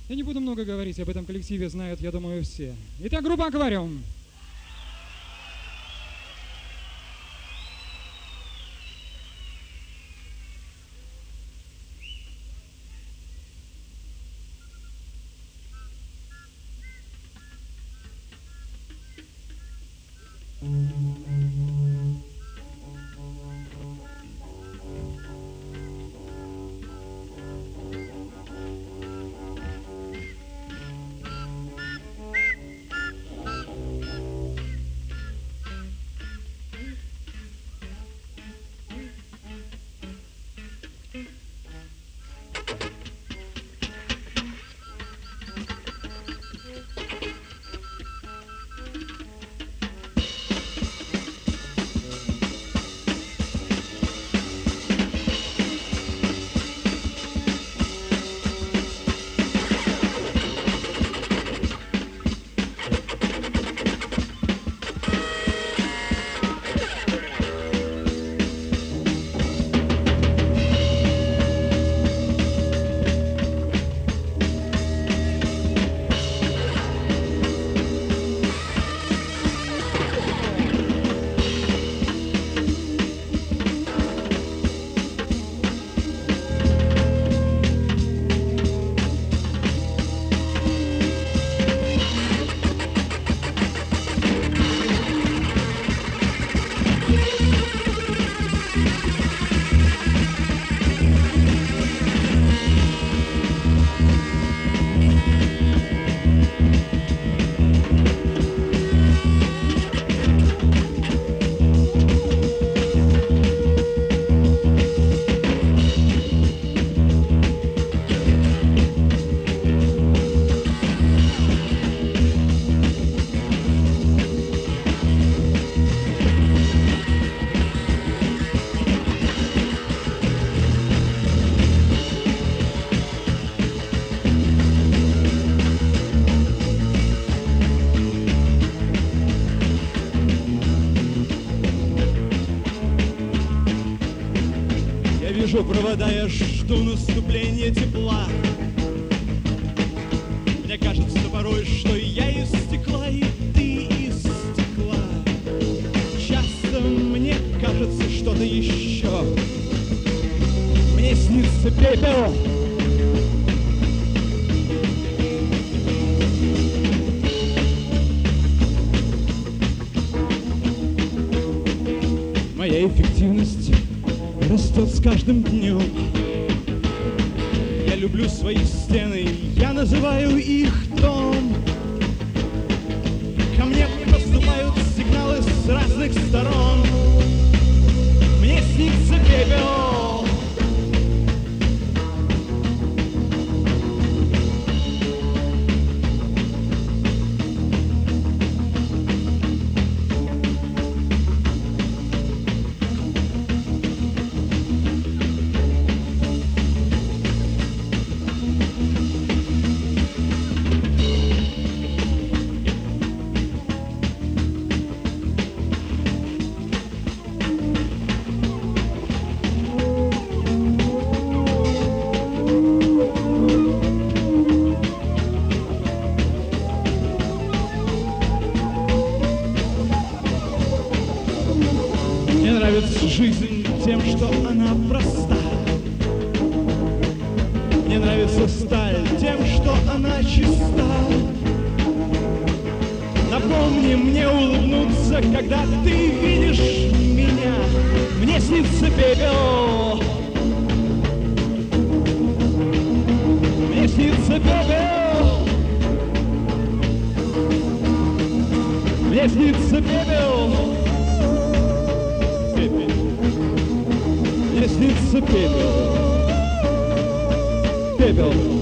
Я не буду много говорить, об этом коллективе знают, я думаю, все. Итак, группа «Аквариум». Вижу провода, я жду наступления тепла. Мне кажется порой, что я из стекла, и ты из стекла. Часто мне кажется что-то еще. Мне снится пепел. Моя эффективность растет с каждым днем. Я люблю свои стены, я называю их дом. Ко мне поступают сигналы с разных сторон. Мне снится пепел. Жизнь тем, что она проста. Мне нравится сталь тем, что она чиста. Напомни мне улыбнуться, когда ты видишь меня. Мне снится пепел. Мне снится пепел. Мне снится пепел. Мне снится пепел, пепел.